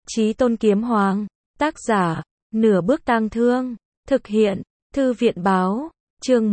Chí Tôn Kiếm Hoàng. Tác giả, Nửa Bước Tang Thương. Thực hiện, Thư viện Báo. Chương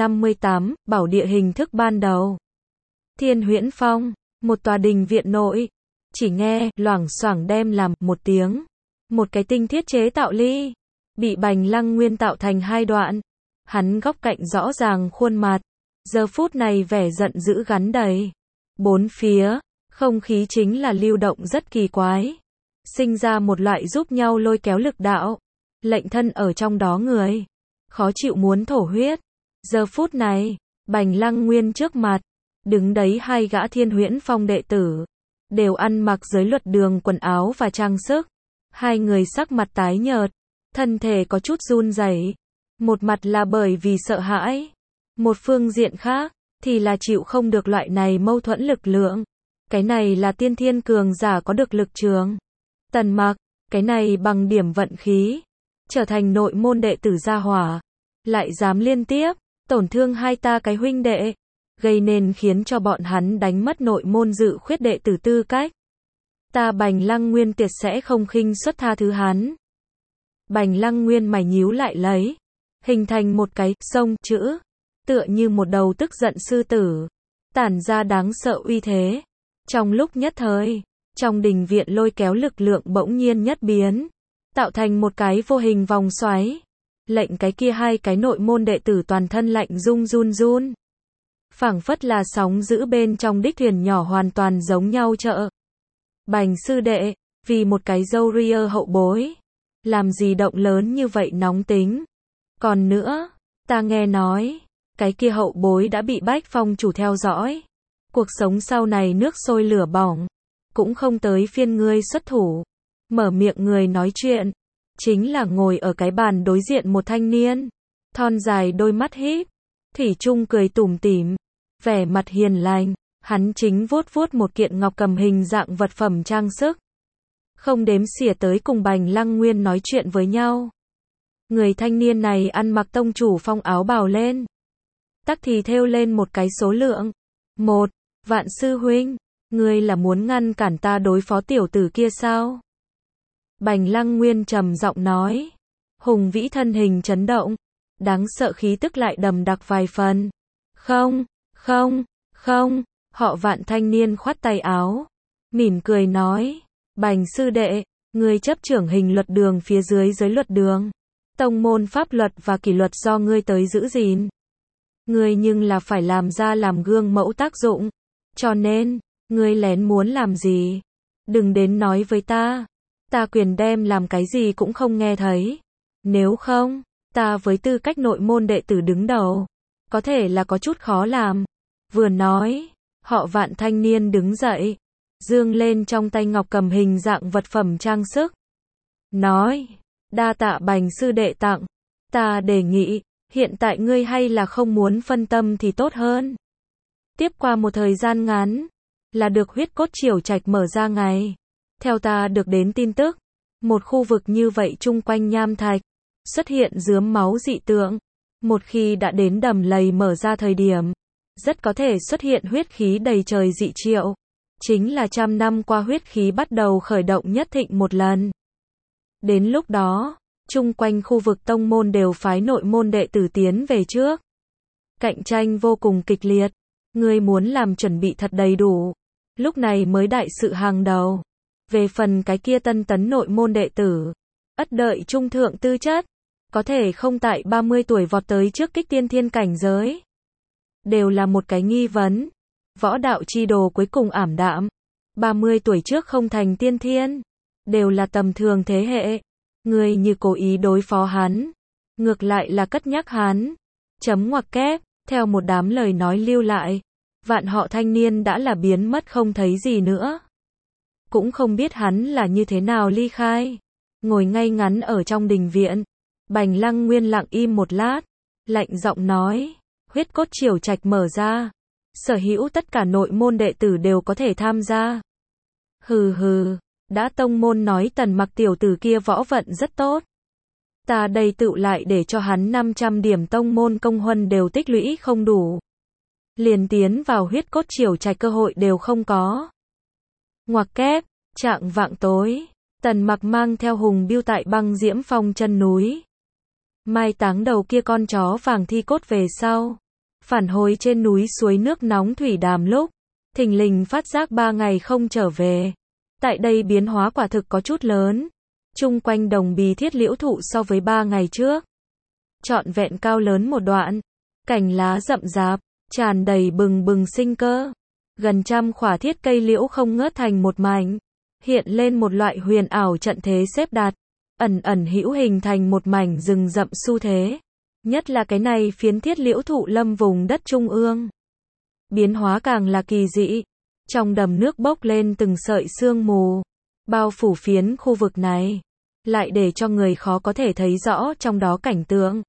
158, Bảo địa hình thức ban đầu. Thiên Huyễn Phong, một tòa đình viện nội. Chỉ nghe, loảng xoảng đem làm, một tiếng. Một cái tinh thiết chế tạo ly. Bị Bành Lăng Nguyên tạo thành hai đoạn. Hắn góc cạnh rõ ràng khuôn mặt. Giờ phút này vẻ giận dữ gắn đầy. Bốn phía, không khí chính là lưu động rất kỳ quái. Sinh ra một loại giúp nhau lôi kéo lực đạo. Lệnh thân ở trong đó người. Khó chịu muốn thổ huyết. Giờ phút này, Bành Lăng Nguyên trước mặt. Đứng đấy hai gã Thiên Huyễn Phong đệ tử. Đều ăn mặc giới luật đường quần áo và trang sức. Hai người sắc mặt tái nhợt. Thân thể có chút run rẩy. Một mặt là bởi vì sợ hãi. Một phương diện khác, thì là chịu không được loại này mâu thuẫn lực lượng. Cái này là tiên thiên cường giả có được lực trường. Tần Mặc, cái này bằng điểm vận khí. Trở thành nội môn đệ tử gia hỏa. Lại dám liên tiếp, tổn thương hai ta cái huynh đệ. Gây nên khiến cho bọn hắn đánh mất nội môn dự khuyết đệ tử tư cách. Ta Bành Lăng Nguyên tuyệt sẽ không khinh suất tha thứ hắn. Bành Lăng Nguyên mày nhíu lại lấy. Hình thành một cái sông chữ. Tựa như một đầu tức giận sư tử. Tản ra đáng sợ uy thế. Trong lúc nhất thời, trong đình viện lôi kéo lực lượng bỗng nhiên nhất biến. Tạo thành một cái vô hình vòng xoáy. Lệnh cái kia hai cái nội môn đệ tử toàn thân lạnh run run. Phảng phất là sóng dữ bên trong đích thuyền nhỏ hoàn toàn giống nhau chợ. Bành sư đệ, vì một cái dâu ria hậu bối. Làm gì động lớn như vậy nóng tính. Còn nữa, ta nghe nói, cái kia hậu bối đã bị Bách Phong chủ theo dõi. Cuộc sống sau này nước sôi lửa bỏng. Cũng không tới phiên ngươi xuất thủ. Mở miệng người nói chuyện. Chính là ngồi ở cái bàn đối diện một thanh niên. Thon dài đôi mắt híp. Thủy chung cười tủm tỉm. Vẻ mặt hiền lành. Hắn chính vuốt vuốt một kiện ngọc cầm hình dạng vật phẩm trang sức. Không đếm xỉa tới cùng Bành Lăng Nguyên nói chuyện với nhau. Người thanh niên này ăn mặc tông chủ phong áo bào lên. Tắc thì thêu lên một cái số lượng. 1. Vạn sư huynh, ngươi là muốn ngăn cản ta đối phó tiểu tử kia sao? Bành Lăng Nguyên trầm giọng nói. Hùng vĩ thân hình chấn động. Đáng sợ khí tức lại đầm đặc vài phần. Không. Họ Vạn thanh niên khoát tay áo. Mỉm cười nói. Bành sư đệ, ngươi chấp trưởng hình luật đường phía dưới giới luật đường. Tông môn pháp luật và kỷ luật do ngươi tới giữ gìn. Ngươi nhưng là phải làm ra làm gương mẫu tác dụng. Cho nên, ngươi lén muốn làm gì? Đừng đến nói với ta. Ta quyền đem làm cái gì cũng không nghe thấy. Nếu không, ta với tư cách nội môn đệ tử đứng đầu. Có thể là có chút khó làm. Vừa nói, họ Vạn thanh niên đứng dậy. Dương lên trong tay ngọc cầm hình dạng vật phẩm trang sức. Nói, đa tạ Bành sư đệ tặng. Ta đề nghị, hiện tại ngươi hay là không muốn phân tâm thì tốt hơn. Tiếp qua một thời gian ngắn, là được huyết cốt triều trạch mở ra ngày. Theo ta được đến tin tức, một khu vực như vậy chung quanh nham thạch, xuất hiện rướm máu dị tượng. Một khi đã đến đầm lầy mở ra thời điểm, rất có thể xuất hiện huyết khí đầy trời dị triệu. Chính là 100 năm qua huyết khí bắt đầu khởi động nhất thịnh một lần. Đến lúc đó, chung quanh khu vực tông môn đều phái nội môn đệ tử tiến về trước. Cạnh tranh vô cùng kịch liệt. Ngươi muốn làm chuẩn bị thật đầy đủ. Lúc này mới đại sự hàng đầu. Về phần cái kia tân tấn nội môn đệ tử, ắt đợi trung thượng tư chất. Có thể không tại 30 tuổi vọt tới trước kích tiên thiên cảnh giới. Đều là một cái nghi vấn. Võ đạo chi đồ cuối cùng ảm đạm. 30 tuổi trước không thành tiên thiên. Đều là tầm thường thế hệ. Ngươi như cố ý đối phó hắn. Ngược lại là cất nhắc hắn. Chấm ngoặc kép, theo một đám lời nói lưu lại. Vạn họ thanh niên đã là biến mất không thấy gì nữa. Cũng không biết hắn là như thế nào ly khai. Ngồi ngay ngắn ở trong đình viện. Bành Lăng Nguyên lặng im một lát. Lạnh giọng nói. Huyết cốt triều trạch mở ra. Sở hữu tất cả nội môn đệ tử đều có thể tham gia. Hừ. Đã tông môn nói Tần Mặc tiểu tử kia võ vận rất tốt. Ta đây tựu lại để cho hắn 500 điểm tông môn công huân đều tích lũy không đủ. Liền tiến vào huyết cốt triều trạch cơ hội đều không có. Ngoặc kép, trạng vạng tối. Tần Mặc mang theo Hùng Biêu tại Băng Diễm Phong chân núi mai táng đầu kia con chó vàng thi cốt về sau, phản hồi trên núi suối nước nóng Thủy Đàm lúc thình lình phát giác 3 ngày không trở về. Tại đây biến hóa quả thực có chút lớn. Chung quanh đồng bì thiết liễu thụ so với 3 ngày trước trọn vẹn cao lớn một đoạn, cành lá rậm rạp, tràn đầy bừng bừng sinh cơ. Gần trăm khỏa thiết cây liễu không ngớt thành một mảnh, hiện lên một loại huyền ảo trận thế xếp đặt, ẩn ẩn hữu hình thành một mảnh rừng rậm xu thế. Nhất là cái này phiến thiết liễu thụ lâm vùng đất trung ương. Biến hóa càng là kỳ dị. Trong đầm nước bốc lên từng sợi sương mù, bao phủ phiến khu vực này, lại để cho người khó có thể thấy rõ trong đó cảnh tượng.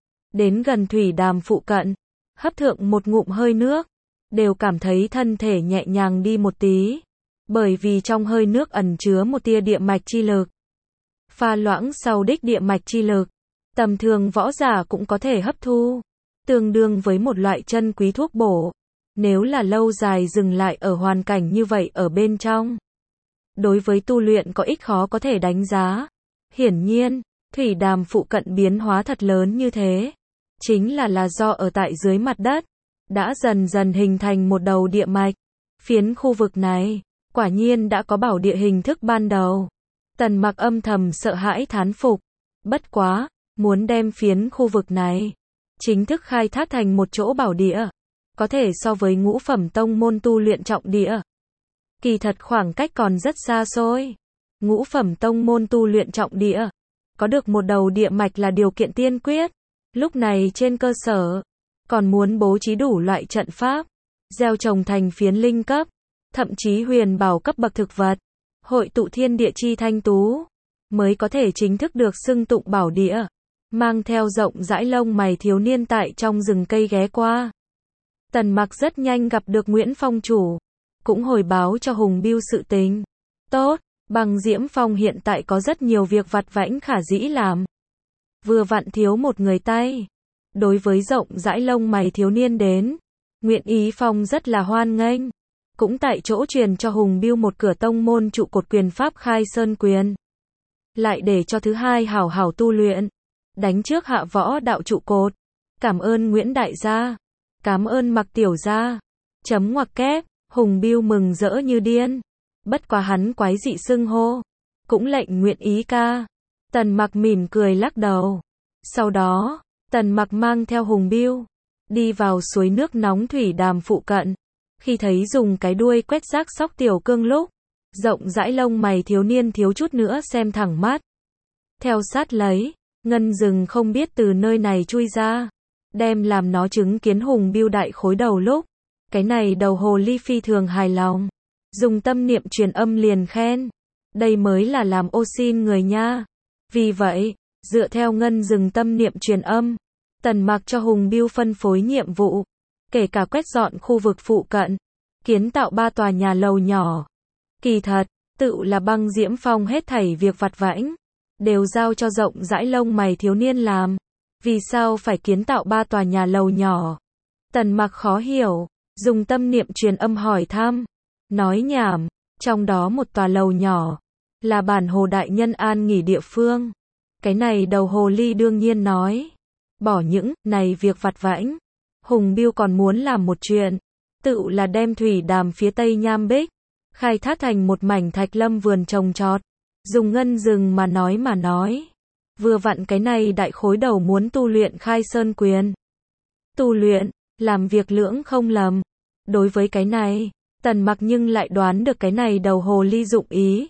Đến gần thủy đàm phụ cận, hấp thượng một ngụm hơi nước, đều cảm thấy thân thể nhẹ nhàng đi một tí, bởi vì trong hơi nước ẩn chứa một tia địa mạch chi lực. Pha loãng sau đích địa mạch chi lực, tầm thường võ giả cũng có thể hấp thu, tương đương với một loại chân quý thuốc bổ. Nếu là lâu dài dừng lại ở hoàn cảnh như vậy ở bên trong, đối với tu luyện có ích khó có thể đánh giá. Hiển nhiên, thủy đàm phụ cận biến hóa thật lớn như thế, chính là do ở tại dưới mặt đất, đã dần dần hình thành một đầu địa mạch. Phiến khu vực này, quả nhiên đã có bảo địa hình thức ban đầu. Tần Mặc âm thầm sợ hãi thán phục. Bất quá, muốn đem phiến khu vực này chính thức khai thác thành một chỗ bảo địa, có thể so với ngũ phẩm tông môn tu luyện trọng địa. Kỳ thật khoảng cách còn rất xa xôi. Ngũ phẩm tông môn tu luyện trọng địa, có được một đầu địa mạch là điều kiện tiên quyết. Lúc này trên cơ sở, còn muốn bố trí đủ loại trận pháp, gieo trồng thành phiến linh cấp, thậm chí huyền bảo cấp bậc thực vật, hội tụ thiên địa chi thanh tú, mới có thể chính thức được xưng tụng bảo địa. Mang theo rộng rãi lông mày thiếu niên tại trong rừng cây ghé qua. Tần Mặc rất nhanh gặp được Nguyễn Phong chủ, cũng hồi báo cho Hùng Biêu sự tình. Tốt, Băng Diễm Phong hiện tại có rất nhiều việc vặt vãnh khả dĩ làm. Vừa vặn thiếu một người tay. Đối với rộng rãi lông mày thiếu niên đến, Nguyễn Ý Phong rất là hoan nghênh. Cũng tại chỗ truyền cho Hùng Biêu một cửa tông môn trụ cột quyền pháp Khai Sơn quyền. Lại để cho thứ hai hảo hảo tu luyện. Đánh trước hạ võ đạo trụ cột. Cảm ơn Nguyễn đại gia. Cảm ơn Mặc tiểu gia. Chấm ngoặc kép, Hùng Biêu mừng rỡ như điên. Bất quá hắn quái dị xưng hô, cũng lệnh Nguyện Ý ca. Tần Mặc mỉm cười lắc đầu. Sau đó, Tần Mặc mang theo Hùng Biêu đi vào suối nước nóng thủy đàm phụ cận. Khi thấy dùng cái đuôi quét rác sóc tiểu cương lúc, rộng rãi lông mày thiếu niên thiếu chút nữa xem thẳng mắt. Theo sát lấy, ngân rừng không biết từ nơi này chui ra, đem làm nó chứng kiến Hùng Biêu đại khối đầu lúc, cái này đầu hồ ly phi thường hài lòng, dùng tâm niệm truyền âm liền khen, đây mới là làm ô xin người nha. Vì vậy, dựa theo ngân rừng tâm niệm truyền âm, Tần Mặc cho Hùng Biêu phân phối nhiệm vụ, kể cả quét dọn khu vực phụ cận, kiến tạo 3 tòa nhà lầu nhỏ. Kỳ thật, tự là Băng Diễm Phong hết thảy việc vặt vãnh, đều giao cho rộng rãi lông mày thiếu niên làm. Vì sao phải kiến tạo 3 tòa nhà lầu nhỏ? Tần Mặc khó hiểu, dùng tâm niệm truyền âm hỏi thăm. Nói nhảm, trong đó một tòa lầu nhỏ, là bản hồ đại nhân an nghỉ địa phương. Cái này đầu hồ ly đương nhiên nói. Bỏ những này việc vặt vãnh, Hùng Biêu còn muốn làm một chuyện, tự là đem thủy đàm phía tây Nham Bích khai thác thành một mảnh thạch lâm vườn trồng trọt. Dùng ngân rừng mà nói. Vừa vặn cái này đại khối đầu muốn tu luyện Khai Sơn quyền. Tu luyện, làm việc lưỡng không lầm. Đối với cái này, Tần Mặc nhưng lại đoán được cái này đầu hồ ly dụng ý.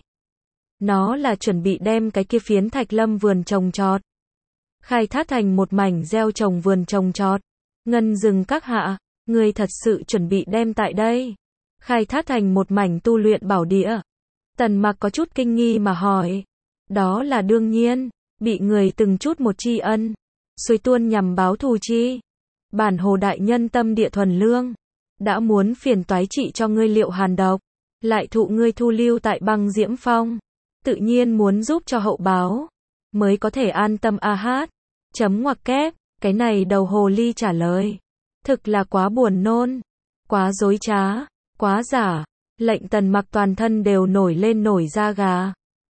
Nó là chuẩn bị đem cái kia phiến thạch lâm vườn trồng trọt khai thác thành một mảnh gieo trồng vườn trồng trọt. Ngân rừng các hạ, người thật sự chuẩn bị đem tại đây khai thác thành một mảnh tu luyện bảo địa? Tần Mặc có chút kinh nghi mà hỏi. Đó là đương nhiên, bị người từng chút một tri ân, xuôi tuôn nhằm báo thù chi. Bản hồ đại nhân tâm địa thuần lương, đã muốn phiền toái trị cho ngươi liệu hàn độc, lại thụ ngươi thu lưu tại Băng Diễm Phong, tự nhiên muốn giúp cho hậu báo, mới có thể an tâm a hát. Chấm ngoặc kép, cái này đầu hồ ly trả lời, thực là quá buồn nôn, quá dối trá, quá giả, lệnh Tần Mặc toàn thân đều nổi lên nổi da gà.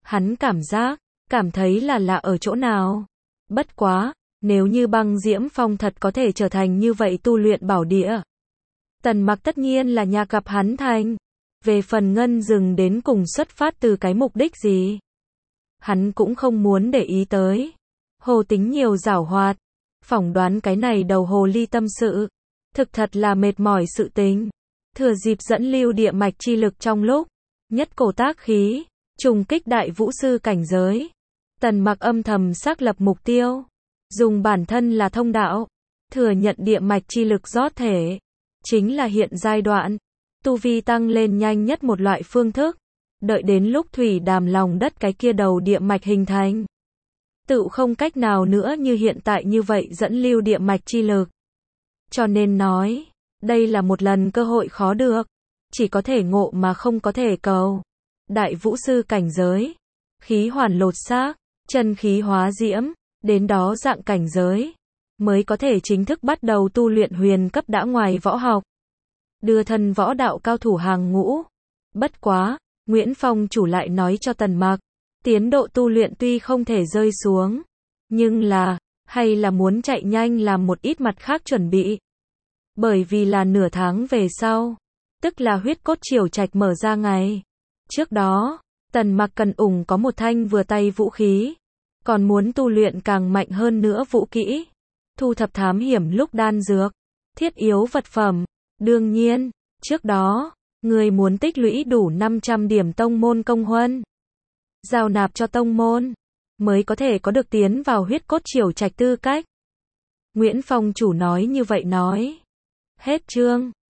Hắn cảm thấy là lạ ở chỗ nào. Bất quá, nếu như Băng Diễm Phong thật có thể trở thành như vậy tu luyện bảo địa. Tần Mặc tất nhiên là nhạc gặp hắn thành. Về phần Ngân Dừng đến cùng xuất phát từ cái mục đích gì, hắn cũng không muốn để ý tới. Hồ Tính nhiều giảo hoạt, phỏng đoán cái này đầu hồ ly tâm sự, thực thật là mệt mỏi sự tính. Thừa dịp dẫn lưu địa mạch chi lực trong lúc nhất cổ tác khí, trùng kích đại vũ sư cảnh giới. Tần Mặc âm thầm xác lập mục tiêu, dùng bản thân là thông đạo, thừa nhận địa mạch chi lực rót thể, chính là hiện giai đoạn tu vi tăng lên nhanh nhất một loại phương thức. Đợi đến lúc thủy đàm lòng đất cái kia đầu địa mạch hình thành, tự không cách nào nữa như hiện tại như vậy dẫn lưu địa mạch chi lực. Cho nên nói, đây là một lần cơ hội khó được, chỉ có thể ngộ mà không có thể cầu. Đại vũ sư cảnh giới, khí hoàn lột xác, chân khí hóa diễm, đến đó dạng cảnh giới, mới có thể chính thức bắt đầu tu luyện huyền cấp đã ngoài võ học. Đưa thân võ đạo cao thủ hàng ngũ. Bất quá, Nguyễn Phong chủ lại nói cho Tần Mặc, tiến độ tu luyện tuy không thể rơi xuống, nhưng là, hay là muốn chạy nhanh làm một ít mặt khác chuẩn bị. Bởi vì là nửa tháng về sau, tức là huyết cốt triều trạch mở ra ngày. Trước đó, Tần Mặc cần có một thanh vừa tay vũ khí, còn muốn tu luyện càng mạnh hơn nữa vũ kỹ, thu thập thám hiểm lúc đan dược, thiết yếu vật phẩm. Đương nhiên, trước đó, người muốn tích lũy đủ 500 điểm tông môn công huân, giao nạp cho tông môn, mới có thể có được tiến vào huyết cốt triều trạch tư cách. Nguyễn Phong chủ nói như vậy nói. Hết chương.